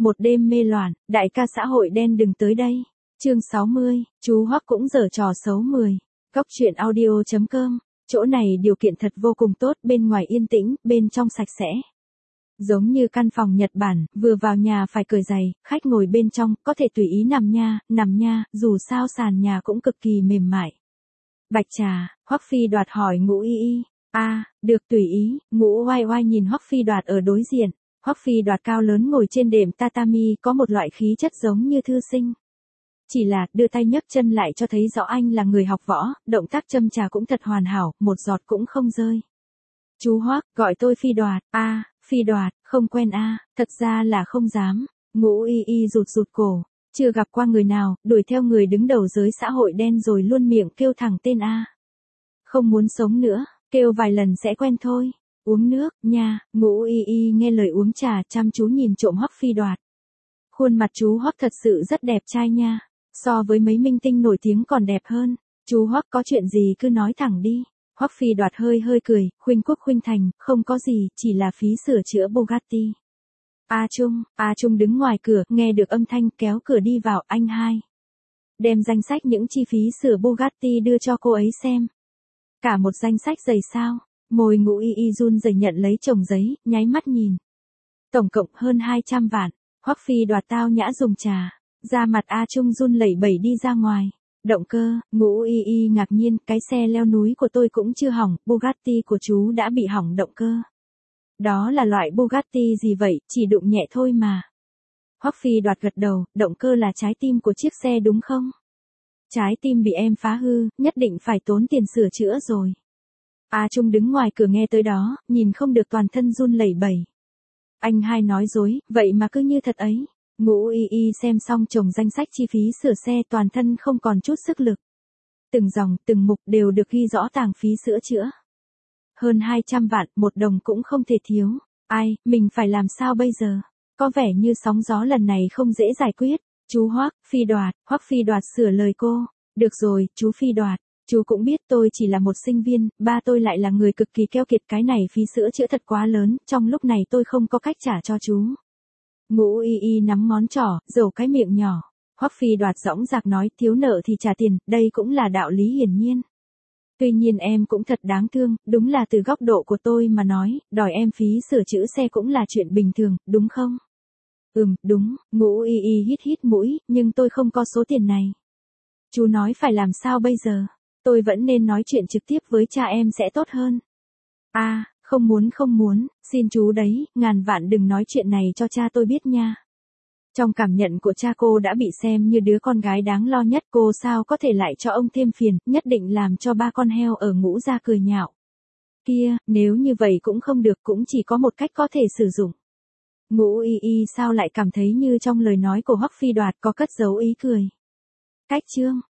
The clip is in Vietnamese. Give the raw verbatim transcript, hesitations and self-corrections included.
một đêm mê loạn, đại ca xã hội đen đừng tới đây. Chương sáu mươi, chú Hoắc cũng giở trò xấu mười. Góc truyện audio chấm com, chỗ này điều kiện thật vô cùng tốt, bên ngoài yên tĩnh, bên trong sạch sẽ. Giống như căn phòng Nhật Bản, vừa vào nhà phải cởi giày, khách ngồi bên trong, có thể tùy ý nằm nha, nằm nha, dù sao sàn nhà cũng cực kỳ mềm mại. Bạch trà, Hoắc Phi Đoạt hỏi Ngũ Y Y. A, à, được tùy ý. Ngũ Oai Oai nhìn Hoắc Phi Đoạt ở đối diện. Hoắc Phi Đoạt cao lớn ngồi trên đệm tatami, có một loại khí chất giống như thư sinh. Chỉ là, đưa tay nhấc chân lại cho thấy rõ anh là người học võ, động tác châm trà cũng thật hoàn hảo, một giọt cũng không rơi. Chú Hoắc, gọi tôi Phi Đoạt. A, à, Phi Đoạt, không quen a, à, thật ra là không dám. Ngũ Y Y rụt rụt cổ, chưa gặp qua người nào, đuổi theo người đứng đầu giới xã hội đen rồi luôn miệng kêu thẳng tên a. À. Không muốn sống nữa, kêu vài lần sẽ quen thôi. Uống nước, nha. Ngũ Y Y nghe lời uống trà, chăm chú nhìn trộm Hoắc Phi Đoạt. Khuôn mặt chú Hoắc thật sự rất đẹp trai nha, so với mấy minh tinh nổi tiếng còn đẹp hơn. Chú Hoắc có chuyện gì cứ nói thẳng đi. Hoắc Phi Đoạt hơi hơi cười, khuynh quốc khuynh thành, không có gì, chỉ là phí sửa chữa Bugatti. A Trung, A Trung đứng ngoài cửa, nghe được âm thanh, kéo cửa đi vào. Anh hai, đem danh sách những chi phí sửa Bugatti đưa cho cô ấy xem. Cả một danh sách dày sao? Môi Ngũ Y Y run rẩy nhận lấy chồng giấy, nháy mắt nhìn. Tổng cộng hơn hai trăm vạn. Hoắc Phi Đoạt tao nhã dùng trà, da mặt A Trung run lẩy bẩy đi ra ngoài. Động cơ, Ngũ Y Y ngạc nhiên, cái xe leo núi của tôi cũng chưa hỏng, Bugatti của chú đã bị hỏng động cơ. Đó là loại Bugatti gì vậy, chỉ đụng nhẹ thôi mà. Hoắc Phi Đoạt gật đầu, động cơ là trái tim của chiếc xe đúng không? Trái tim bị em phá hư, nhất định phải tốn tiền sửa chữa rồi. A Trung đứng ngoài cửa nghe tới đó, nhìn không được toàn thân run lẩy bẩy. Anh hai nói dối, vậy mà cứ như thật ấy. Ngũ Y Y xem xong chồng danh sách chi phí sửa xe, toàn thân không còn chút sức lực. Từng dòng, từng mục đều được ghi rõ tàng phí sửa chữa. Hơn hai trăm vạn, một đồng cũng không thể thiếu. Ai, mình phải làm sao bây giờ? Có vẻ như sóng gió lần này không dễ giải quyết. Chú Hoắc, Phi Đoạt, Hoắc Phi Đoạt sửa lời cô. Được rồi, chú Phi Đoạt, chú cũng biết tôi chỉ là một sinh viên, ba tôi lại là người cực kỳ keo kiệt, cái này phí sửa chữa thật quá lớn, trong lúc này tôi không có cách trả cho chú. Ngũ Y Y nắm ngón trỏ, dầu cái miệng nhỏ. Hoắc Phi Đoạt dõng dạc nói, thiếu nợ thì trả tiền, đây cũng là đạo lý hiển nhiên. Tuy nhiên em cũng thật đáng thương, đúng là từ góc độ của tôi mà nói, đòi em phí sửa chữa xe cũng là chuyện bình thường, đúng không? Ừm, đúng. Ngũ Y Y hít hít mũi, nhưng tôi không có số tiền này. Chú nói phải làm sao bây giờ? Tôi vẫn nên nói chuyện trực tiếp với cha em sẽ tốt hơn. A, à, không muốn không muốn, xin chú đấy, ngàn vạn đừng nói chuyện này cho cha tôi biết nha. Trong cảm nhận của cha cô đã bị xem như đứa con gái đáng lo nhất, cô sao có thể lại cho ông thêm phiền, nhất định làm cho ba con heo ở Ngũ gia cười nhạo. Kia, nếu như vậy cũng không được, cũng chỉ có một cách có thể sử dụng. Ngũ Y Y sao lại cảm thấy như trong lời nói của Hoắc Phi Đoạt có cất giấu ý cười. Cách chương